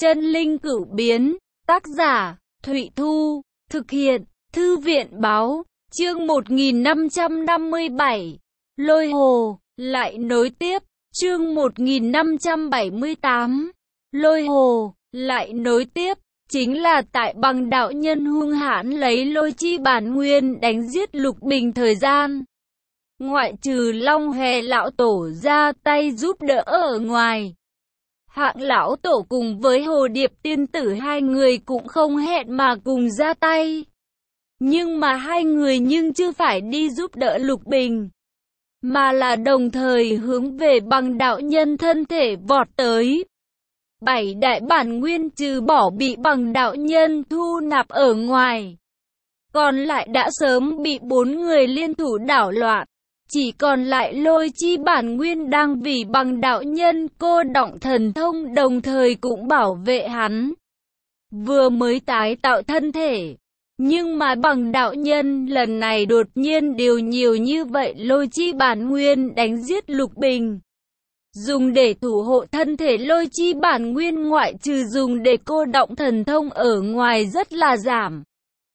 Chân linh cửu biến, tác giả, Thụy Thu, thực hiện, Thư viện báo, chương 1557, Lôi Hồ, lại nối tiếp, chương 1578, Lôi Hồ, lại nối tiếp, chính là tại bằng đạo nhân hung hãn lấy lôi chi bản nguyên đánh giết Lục Bình thời gian. Ngoại trừ Long Hề lão tổ ra tay giúp đỡ ở ngoài, Hạng lão tổ cùng với Hồ Điệp tiên tử hai người cũng không hẹn mà cùng ra tay. Nhưng mà hai người chưa phải đi giúp đỡ Lục Bình, mà là đồng thời hướng về bằng đạo nhân thân thể vọt tới. 7 đại bản nguyên trừ bỏ bị bằng đạo nhân thu nạp ở ngoài, còn lại đã sớm bị 4 người liên thủ đảo loạn. Chỉ còn lại lôi chi bản nguyên đang vì bằng đạo nhân cô đọng thần thông đồng thời cũng bảo vệ hắn. Vừa mới tái tạo thân thể, nhưng mà bằng đạo nhân lần này đột nhiên điều nhiều như vậy lôi chi bản nguyên đánh giết Lục Bình. Dùng để thủ hộ thân thể lôi chi bản nguyên ngoại trừ dùng để cô đọng thần thông ở ngoài rất là giảm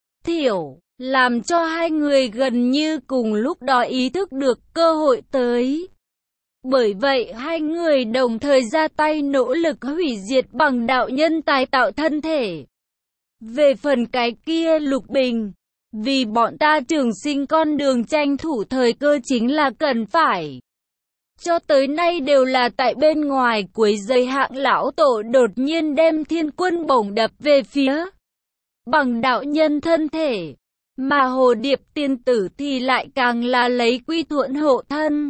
thiểu, làm cho hai người gần như cùng lúc đó ý thức được cơ hội tới. Bởi vậy hai người đồng thời ra tay nỗ lực hủy diệt bằng đạo nhân tái tạo thân thể. Về phần cái kia Lục Bình, vì bọn ta trường sinh con đường tranh thủ thời cơ chính là cần phải. Cho tới nay đều là tại bên ngoài quấy rầy Hạng lão tổ đột nhiên đem thiên quân bổng đập về phía bằng đạo nhân thân thể. Mà Hồ Điệp tiên tử thì lại càng là lấy quy thuận hộ thân.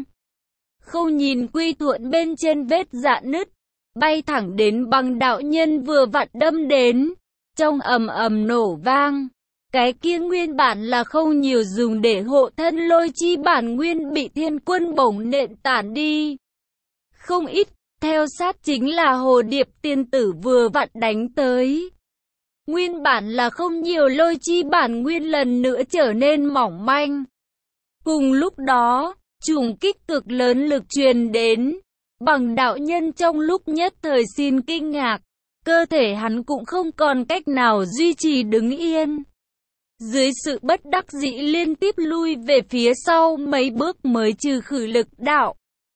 Không nhìn quy thuận bên trên vết rạn nứt, bay thẳng đến bằng đạo nhân vừa vặn đâm đến. Trong ầm ầm nổ vang, cái kia nguyên bản là không nhiều dùng để hộ thân lôi chi bản nguyên bị thiên quân bổng nện tản đi. Không ít, theo sát chính là Hồ Điệp tiên tử vừa vặn đánh tới. Nguyên bản là không nhiều lôi chi bản nguyên lần nữa trở nên mỏng manh. Cùng lúc đó, trùng kích cực lớn lực truyền đến. Bằng đạo nhân trong lúc nhất thời xin kinh ngạc, cơ thể hắn cũng không còn cách nào duy trì đứng yên. Dưới sự bất đắc dĩ liên tiếp lui về phía sau mấy bước mới trừ khử lực đạo.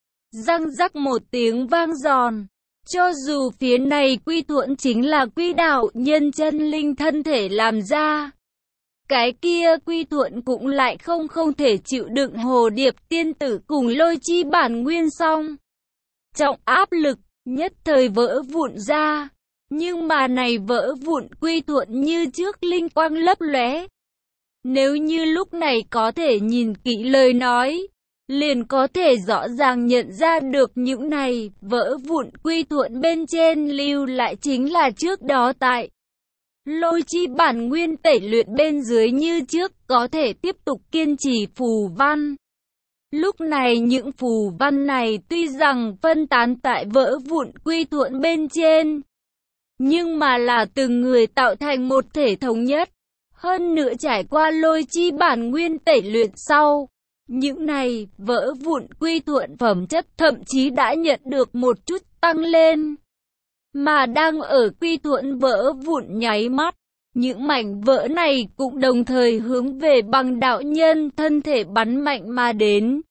Răng rắc một tiếng vang giòn. Cho dù phía này quy thuận chính là quy đạo nhân chân linh thân thể làm ra, cái kia quy thuận cũng lại không thể chịu đựng Hồ Điệp tiên tử cùng lôi chi bản nguyên xong. Trọng áp lực, nhất thời vỡ vụn ra, nhưng mà này vỡ vụn quy thuận như trước linh quang lấp lóe. Nếu như lúc này có thể nhìn kỹ lời nói, liền có thể rõ ràng nhận ra được những này vỡ vụn quy thuận bên trên lưu lại chính là trước đó tại lôi chi bản nguyên tẩy luyện bên dưới như trước có thể tiếp tục kiên trì phù văn. Lúc này những phù văn này tuy rằng phân tán tại vỡ vụn quy thuận bên trên, nhưng mà là từng người tạo thành một thể thống nhất. Hơn nữa trải qua lôi chi bản nguyên tẩy luyện sau, những này vỡ vụn quy thuận phẩm chất thậm chí đã nhận được một chút tăng lên. Mà đang ở quy thuận vỡ vụn nháy mắt, những mảnh vỡ này cũng đồng thời hướng về bằng đạo nhân thân thể bắn mạnh mà đến.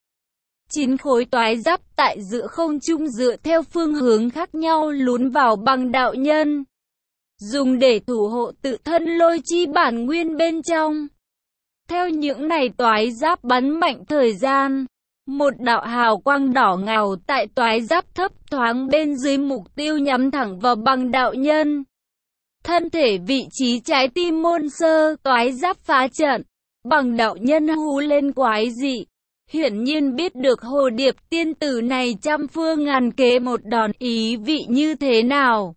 9 khối toái giáp tại giữa không trung dựa theo phương hướng khác nhau lún vào bằng đạo nhân, dùng để thủ hộ tự thân lôi chi bản nguyên bên trong. Theo những này toái giáp bắn mạnh thời gian, một đạo hào quang đỏ ngầu tại toái giáp thấp thoáng bên dưới mục tiêu nhắm thẳng vào bằng đạo nhân. Thân thể vị trí trái tim môn sơ toái giáp phá trận, bằng đạo nhân hú lên quái dị. Hiển nhiên biết được Hồ Điệp tiên tử này trăm phương ngàn kế một đòn ý vị như thế nào.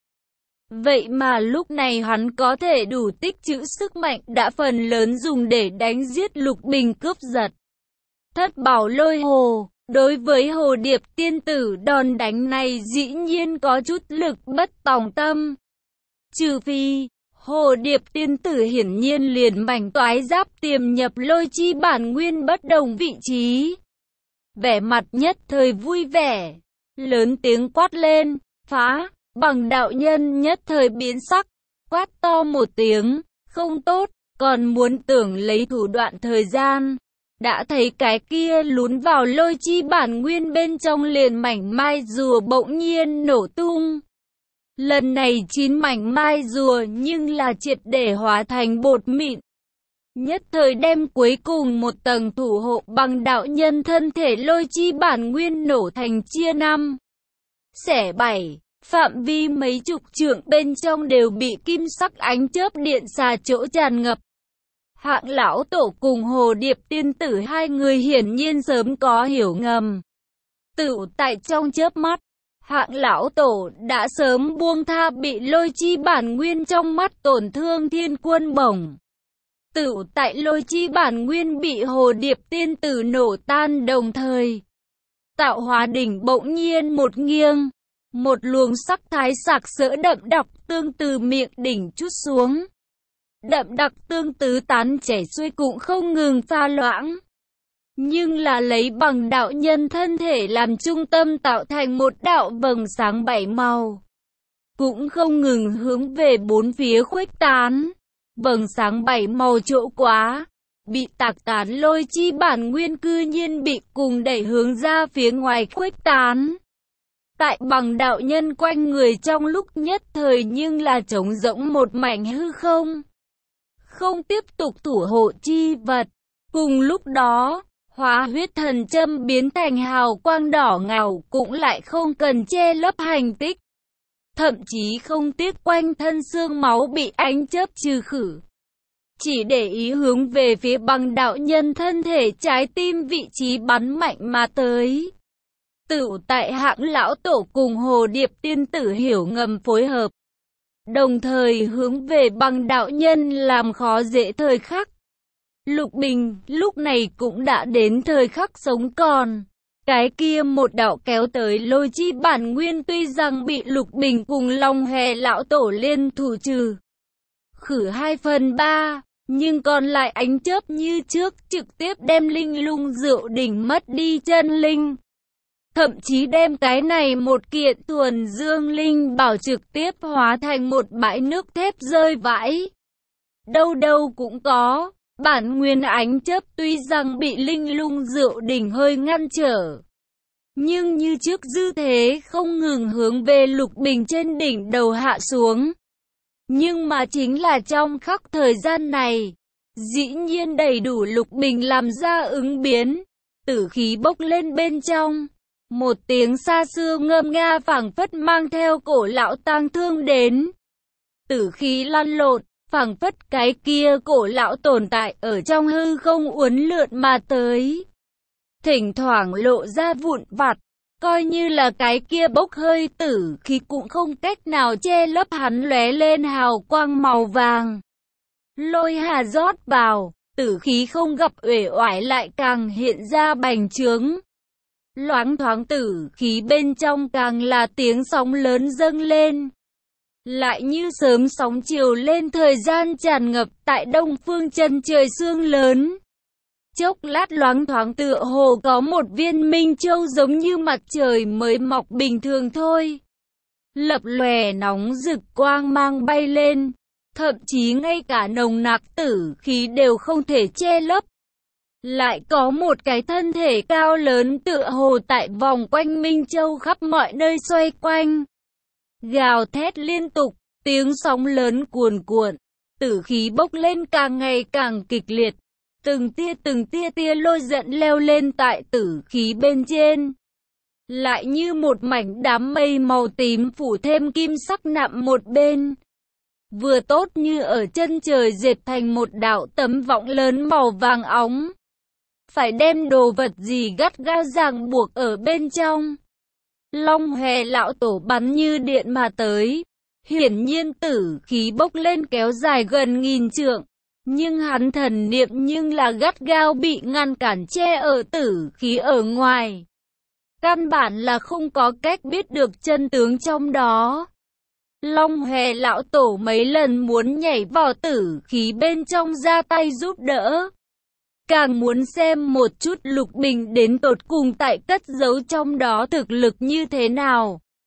Vậy mà lúc này hắn có thể đủ tích trữ sức mạnh đã phần lớn dùng để đánh giết Lục Bình cướp giật. Thất bảo lôi hồ, đối với Hồ Điệp tiên tử đòn đánh này dĩ nhiên có chút lực bất tòng tâm. Trừ phi, Hồ Điệp tiên tử hiển nhiên liền mảnh toái giáp tiềm nhập lôi chi bản nguyên bất đồng vị trí. Vẻ mặt nhất thời vui vẻ, lớn tiếng quát lên, phá! Bằng đạo nhân nhất thời biến sắc, quát to một tiếng, không tốt, còn muốn tưởng lấy thủ đoạn thời gian. Đã thấy cái kia lún vào lôi chi bản nguyên bên trong liền mảnh mai rùa bỗng nhiên nổ tung. Lần này 9 mảnh mai rùa nhưng là triệt để hóa thành bột mịn. Nhất thời đem cuối cùng một tầng thủ hộ bằng đạo nhân thân thể lôi chi bản nguyên nổ thành chia 5, xẻ 7, phạm vi mấy chục trượng bên trong đều bị kim sắc ánh chớp điện xà chỗ tràn ngập. Hạng lão tổ cùng Hồ Điệp tiên tử hai người hiển nhiên sớm có hiểu ngầm. Tựu tại trong chớp mắt, Hạng lão tổ đã sớm buông tha bị lôi chi bản nguyên trong mắt tổn thương thiên quân bổng. Tựu tại lôi chi bản nguyên bị Hồ Điệp tiên tử nổ tan đồng thời. Tạo hóa đỉnh bỗng nhiên một nghiêng, một luồng sắc thái sặc sỡ đậm đặc tương từ miệng đỉnh chút xuống. Đậm đặc tương tứ tán chảy xuôi cũng không ngừng pha loãng. Nhưng là lấy bằng đạo nhân thân thể làm trung tâm tạo thành một đạo vầng sáng 7 màu. Cũng không ngừng hướng về bốn phía khuếch tán. Vầng sáng 7 màu chỗ quá. Bị tạc tán lôi chi bản nguyên cư nhiên bị cùng đẩy hướng ra phía ngoài khuếch tán. Tại bằng đạo nhân quanh người trong lúc nhất thời nhưng là trống rỗng một mảnh hư không. Không tiếp tục thủ hộ chi vật. Cùng lúc đó, hóa huyết thần châm biến thành hào quang đỏ ngầu cũng lại không cần che lấp hành tích. Thậm chí không tiếc quanh thân xương máu bị ánh chớp trừ khử. Chỉ để ý hướng về phía bằng đạo nhân thân thể trái tim vị trí bắn mạnh mà tới. Tựu tại Hạng lão tổ cùng Hồ Điệp tiên tử hiểu ngầm phối hợp. Đồng thời hướng về bằng đạo nhân làm khó dễ thời khắc. Lục Bình lúc này cũng đã đến thời khắc sống còn. Cái kia một đạo kéo tới lôi chi bản nguyên tuy rằng bị Lục Bình cùng Long Hề lão tổ liên thủ trừ khử 2/3, nhưng còn lại ánh chớp như trước trực tiếp đem linh lung rượu đỉnh mất đi chân linh. Thậm chí đem cái này một kiện thuần dương linh bảo trực tiếp hóa thành một bãi nước thép rơi vãi. Đâu đâu cũng có, bản nguyên ánh chớp tuy rằng bị linh lung rượu đỉnh hơi ngăn trở. Nhưng như trước dư thế không ngừng hướng về Lục Bình trên đỉnh đầu hạ xuống. Nhưng mà chính là trong khắc thời gian này, dĩ nhiên đầy đủ Lục Bình làm ra ứng biến, tử khí bốc lên bên trong. Một tiếng xa xưa ngâm nga phảng phất mang theo cổ lão tang thương đến. Tử khí lăn lộn, phảng phất cái kia cổ lão tồn tại ở trong hư không uốn lượn mà tới. Thỉnh thoảng lộ ra vụn vặt, coi như là cái kia bốc hơi tử khí cũng không cách nào che lấp hắn lóe lên hào quang màu vàng. Lôi hà rót vào, tử khí không gặp uể oải lại càng hiện ra bành trướng. Loáng thoáng tử khí bên trong càng là tiếng sóng lớn dâng lên. Lại như sớm sóng chiều lên thời gian tràn ngập tại đông phương chân trời sương lớn. Chốc lát loáng thoáng tựa hồ có một viên minh châu giống như mặt trời mới mọc bình thường thôi. Lập lòe nóng rực quang mang bay lên. Thậm chí ngay cả nồng nặc tử khí đều không thể che lấp. Lại có một cái thân thể cao lớn tựa hồ tại vòng quanh Minh Châu khắp mọi nơi xoay quanh. Gào thét liên tục, tiếng sóng lớn cuồn cuộn, tử khí bốc lên càng ngày càng kịch liệt. Từng tia lôi giận leo lên tại tử khí bên trên. Lại như một mảnh đám mây màu tím phủ thêm kim sắc nạm một bên. Vừa tốt như ở chân trời dệt thành một đạo tấm võng lớn màu vàng óng. Phải đem đồ vật gì gắt gao ràng buộc ở bên trong. Long Hề lão tổ bắn như điện mà tới. Hiển nhiên tử khí bốc lên kéo dài gần 1000 trượng. Nhưng hắn thần niệm nhưng là gắt gao bị ngăn cản che ở tử khí ở ngoài. Căn bản là không có cách biết được chân tướng trong đó. Long Hề lão tổ mấy lần muốn nhảy vào tử khí bên trong ra tay giúp đỡ. Càng muốn xem một chút Lục Bình đến tột cùng tại cất giấu trong đó thực lực như thế nào.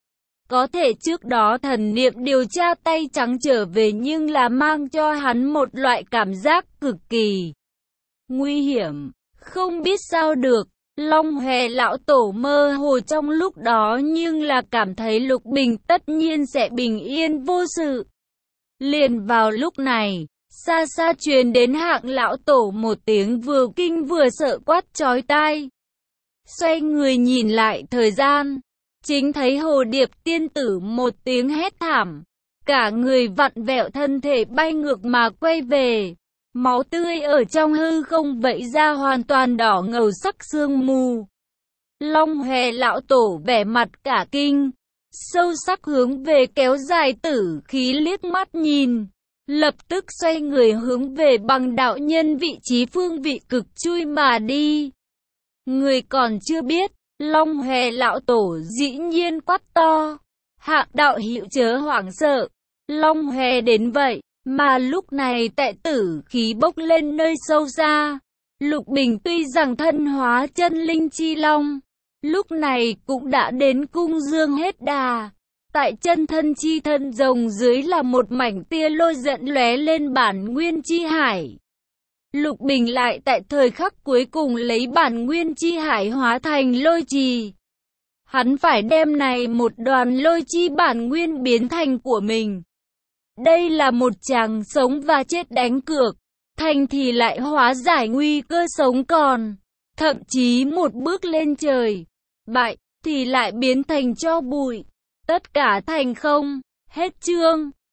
Có thể trước đó thần niệm điều tra tay trắng trở về nhưng là mang cho hắn một loại cảm giác cực kỳ nguy hiểm. Không biết sao được, Long Hòe lão tổ mơ hồ trong lúc đó nhưng là cảm thấy Lục Bình tất nhiên sẽ bình yên vô sự. Liền vào lúc này, xa xa truyền đến Hạng lão tổ một tiếng vừa kinh vừa sợ quát chói tai. Xoay người nhìn lại thời gian, chính thấy Hồ Điệp tiên tử một tiếng hét thảm, cả người vặn vẹo thân thể bay ngược mà quay về. Máu tươi ở trong hư không vẩy ra hoàn toàn đỏ ngầu sắc sương mù. Long Hòe lão tổ vẻ mặt cả kinh, sâu sắc hướng về kéo dài tử khí liếc mắt nhìn, lập tức xoay người hướng về Băng đạo nhân vị trí phương vị cực chui mà đi. Người còn chưa biết, Long Hòe lão tổ dĩ nhiên quát to, Hạng đạo hữu chớ hoảng sợ. Long Hòe đến vậy, mà lúc này tại tử khí bốc lên nơi sâu xa, Lục Bình tuy rằng thân hóa chân linh chi long, lúc này cũng đã đến cung dương hết đà. Tại chân thân chi thân rồng dưới là một mảnh tia lôi dẫn lóe lên bản nguyên chi hải. Lục Bình lại tại thời khắc cuối cùng lấy bản nguyên chi hải hóa thành lôi trì. Hắn phải đem này một đoàn lôi chi bản nguyên biến thành của mình. Đây là một chàng sống và chết đánh cược, thành thì lại hóa giải nguy cơ sống còn, thậm chí một bước lên trời, bại thì lại biến thành tro bụi, tất cả thành không. Hết chương.